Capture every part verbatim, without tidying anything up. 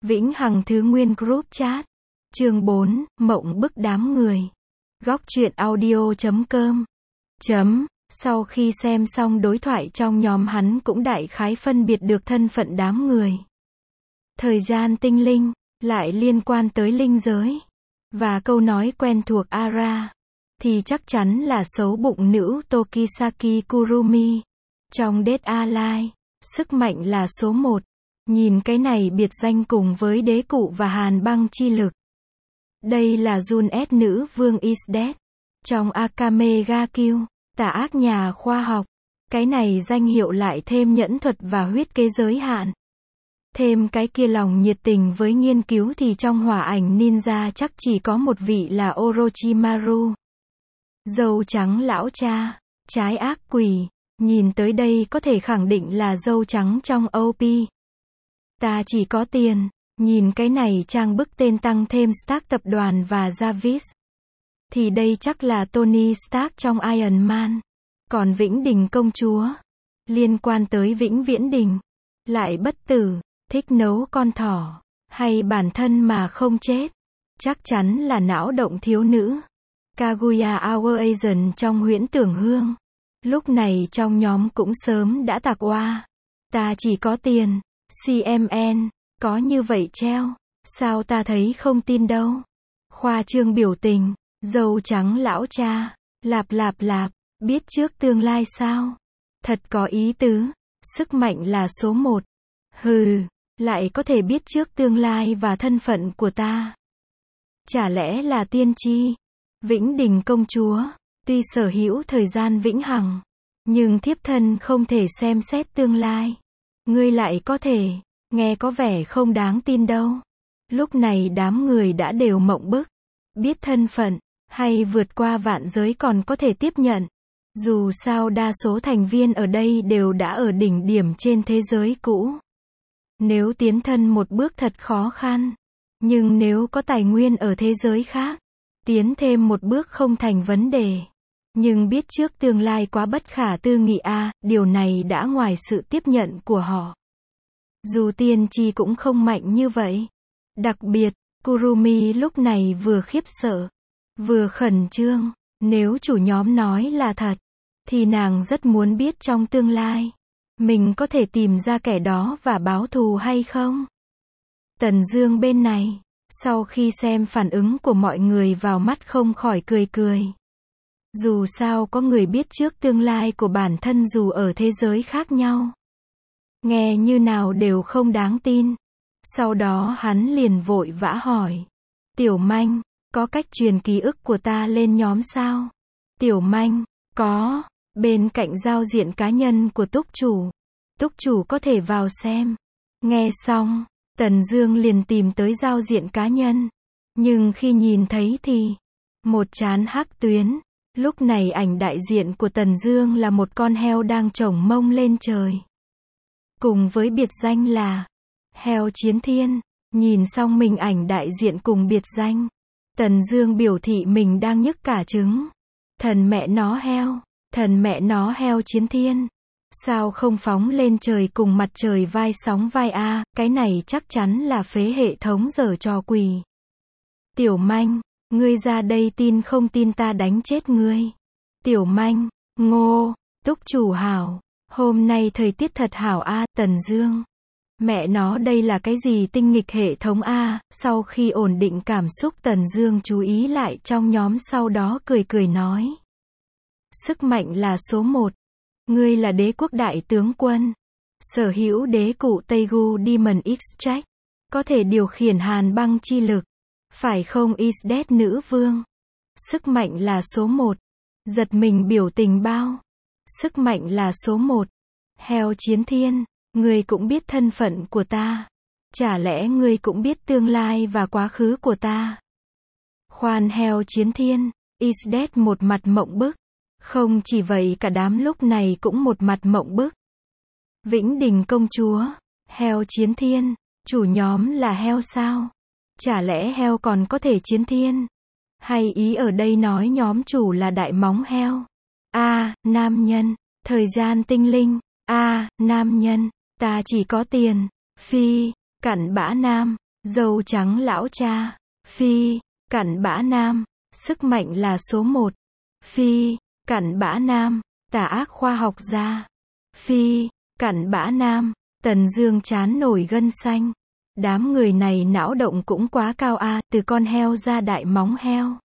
Vĩnh Hằng Thứ Nguyên Group Chat. Chương bốn, Mộng bức đám người. Góc truyện audio chấm com. Chấm. Sau khi xem xong đối thoại trong nhóm, hắn cũng đại khái phân biệt được thân phận đám người. Thời gian tinh linh, lại liên quan tới linh giới. Và câu nói quen thuộc Ara, thì chắc chắn là xấu bụng nữ Tokisaki Kurumi. Trong Dead Alliance, sức mạnh là số một. Nhìn cái này biệt danh cùng với đế cụ và hàn băng chi lực. Đây là Jun S nữ vương is Dead. Trong Akame ga Kill, tà ác nhà khoa học. Cái này danh hiệu lại thêm nhẫn thuật và huyết kế giới hạn. Thêm cái kia lòng nhiệt tình với nghiên cứu thì trong hỏa ảnh ninja chắc chỉ có một vị là Orochimaru. Dâu trắng lão cha, trái ác quỷ. Nhìn tới đây có thể khẳng định là dâu trắng trong o pê. Ta chỉ có tiền. Nhìn cái này trang bức tên tăng thêm Stark tập đoàn và Jarvis. Thì đây chắc là Tony Stark trong Iron Man. Còn Vĩnh Đình công chúa, liên quan tới Vĩnh Viễn Đình. Lại bất tử, thích nấu con thỏ, hay bản thân mà không chết. Chắc chắn là não động thiếu nữ. Kaguya Our Agent trong Huyễn Tưởng Hương. Lúc này trong nhóm cũng sớm đã tạc oa. Ta chỉ có tiền. xê em en, có như vậy treo. Sao ta thấy không tin đâu. Khoa trương biểu tình, dâu trắng lão cha, lạp lạp lạp, biết trước tương lai sao? Thật có ý tứ, sức mạnh là số một. Hừ, lại có thể biết trước tương lai và thân phận của ta. Chả lẽ là tiên tri? Vĩnh Đình công chúa, tuy sở hữu thời gian vĩnh hằng, nhưng thiếp thân không thể xem xét tương lai. Ngươi lại có thể, nghe có vẻ không đáng tin đâu. Lúc này đám người đã đều mộng bức. Biết thân phận, hay vượt qua vạn giới còn có thể tiếp nhận. Dù sao đa số thành viên ở đây đều đã ở đỉnh điểm trên thế giới cũ. Nếu tiến thân một bước thật khó khăn. Nhưng nếu có tài nguyên ở thế giới khác, tiến thêm một bước không thành vấn đề. Nhưng biết trước tương lai quá bất khả tư nghị a, à, điều này đã ngoài sự tiếp nhận của họ. Dù tiên tri cũng không mạnh như vậy. Đặc biệt, Kurumi lúc này vừa khiếp sợ, vừa khẩn trương. Nếu chủ nhóm nói là thật, thì nàng rất muốn biết trong tương lai, mình có thể tìm ra kẻ đó và báo thù hay không. Tần Dương bên này, sau khi xem phản ứng của mọi người vào mắt không khỏi cười cười. Dù sao có người biết trước tương lai của bản thân dù ở thế giới khác nhau. Nghe như nào đều không đáng tin. Sau đó hắn liền vội vã hỏi. Tiểu Manh, có cách truyền ký ức của ta lên nhóm sao? Tiểu Manh, có, bên cạnh giao diện cá nhân của túc chủ. Túc chủ có thể vào xem. Nghe xong, Tần Dương liền tìm tới giao diện cá nhân. Nhưng khi nhìn thấy thì, một trán hắc tuyến. Lúc này ảnh đại diện của Tần Dương là một con heo đang chổng mông lên trời. Cùng với biệt danh là Heo Chiến Thiên. Nhìn xong mình ảnh đại diện cùng biệt danh, Tần Dương biểu thị mình đang nhức cả trứng. Thần mẹ nó heo, thần mẹ nó Heo Chiến Thiên. Sao không phóng lên trời cùng mặt trời vai sóng vai a, cái này chắc chắn là phế hệ thống giở trò quỷ. Tiểu Manh, ngươi ra đây tin không tin ta đánh chết ngươi. Tiểu Manh, ngô, túc chủ hảo. Hôm nay thời tiết thật hảo a, à, Tần Dương. Mẹ nó đây là cái gì tinh nghịch hệ thống a, à? Sau khi ổn định cảm xúc Tần Dương chú ý lại trong nhóm sau đó cười cười nói. Sức mạnh là số một. Ngươi là đế quốc đại tướng quân. Sở hữu đế cụ Teigu Demon Extract. Có thể điều khiển hàn băng chi lực. Phải không is Dead nữ vương? Sức mạnh là số một. Giật mình biểu tình bao. Sức mạnh là số một. Heo Chiến Thiên, ngươi cũng biết thân phận của ta. Chả lẽ ngươi cũng biết tương lai và quá khứ của ta? Khoan Heo Chiến Thiên, is Dead một mặt mộng bức. Không chỉ vậy cả đám lúc này cũng một mặt mộng bức. Vĩnh Đình công chúa, Heo Chiến Thiên, chủ nhóm là heo sao? Chả lẽ heo còn có thể chiến thiên? Hay ý ở đây nói nhóm chủ là đại móng heo? A, à, nam nhân, thời gian tinh linh. A, à, nam nhân, ta chỉ có tiền. Phi, cặn bã nam, Dâu trắng lão cha. Phi, cặn bã nam. Sức mạnh là số một. Phi, cặn bã nam. Tà ác khoa học gia. Phi, cặn bã nam. Tần Dương chán nổi gân xanh. Đám người này não động cũng quá cao a, từ con heo ra đại móng heo.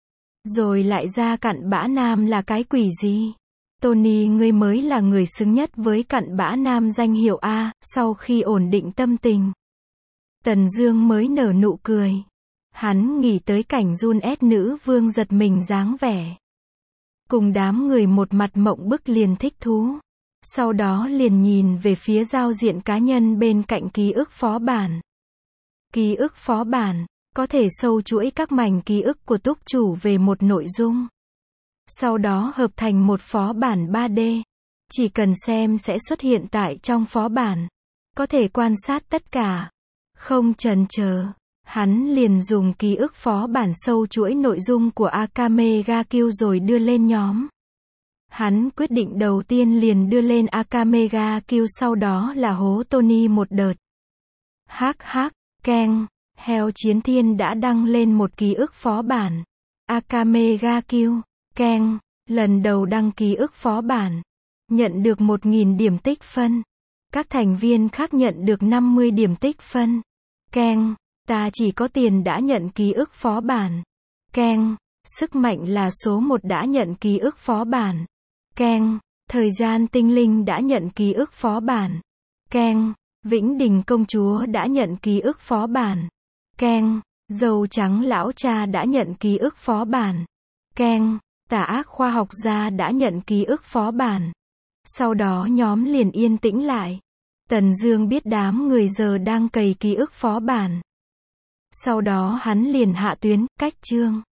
Rồi lại ra cặn bã nam là cái quỷ gì? Tony, ngươi mới là người xứng nhất với cặn bã nam danh hiệu A. Sau khi ổn định tâm tình, Tần Dương mới nở nụ cười. Hắn nghĩ tới cảnh Jun S nữ vương giật mình dáng vẻ. Cùng đám người một mặt mộng bức liền thích thú. Sau đó liền nhìn về phía giao diện cá nhân bên cạnh ký ức phó bản. Ký ức phó bản có thể sâu chuỗi các mảnh ký ức của túc chủ về một nội dung. Sau đó hợp thành một phó bản ba D. Chỉ cần xem sẽ xuất hiện tại trong phó bản. Có thể quan sát tất cả. Không chần chờ, hắn liền dùng ký ức phó bản sâu chuỗi nội dung của Akame ga Kill rồi đưa lên nhóm. Hắn quyết định đầu tiên liền đưa lên Akame ga Kill, sau đó là hố Tony một đợt. Hắc hắc, keng, heo chiến thiên đã đăng lên một ký ức phó bản. Akame ga Kill, keng, lần đầu đăng ký ức phó bản. Nhận được một nghìn điểm tích phân. Các thành viên khác nhận được năm mươi điểm tích phân. Keng, ta chỉ có tiền đã nhận ký ức phó bản. Keng, sức mạnh là số một đã nhận ký ức phó bản. Keng, thời gian tinh linh đã nhận ký ức phó bản. Keng, Vĩnh Đình công chúa đã nhận ký ức phó bản. Keng, dâu trắng lão cha đã nhận ký ức phó bản. Keng, tà ác khoa học gia đã nhận ký ức phó bản. Sau đó nhóm liền yên tĩnh lại. Tần Dương biết đám người giờ đang cày ký ức phó bản. Sau đó hắn liền hạ tuyến, cách chương.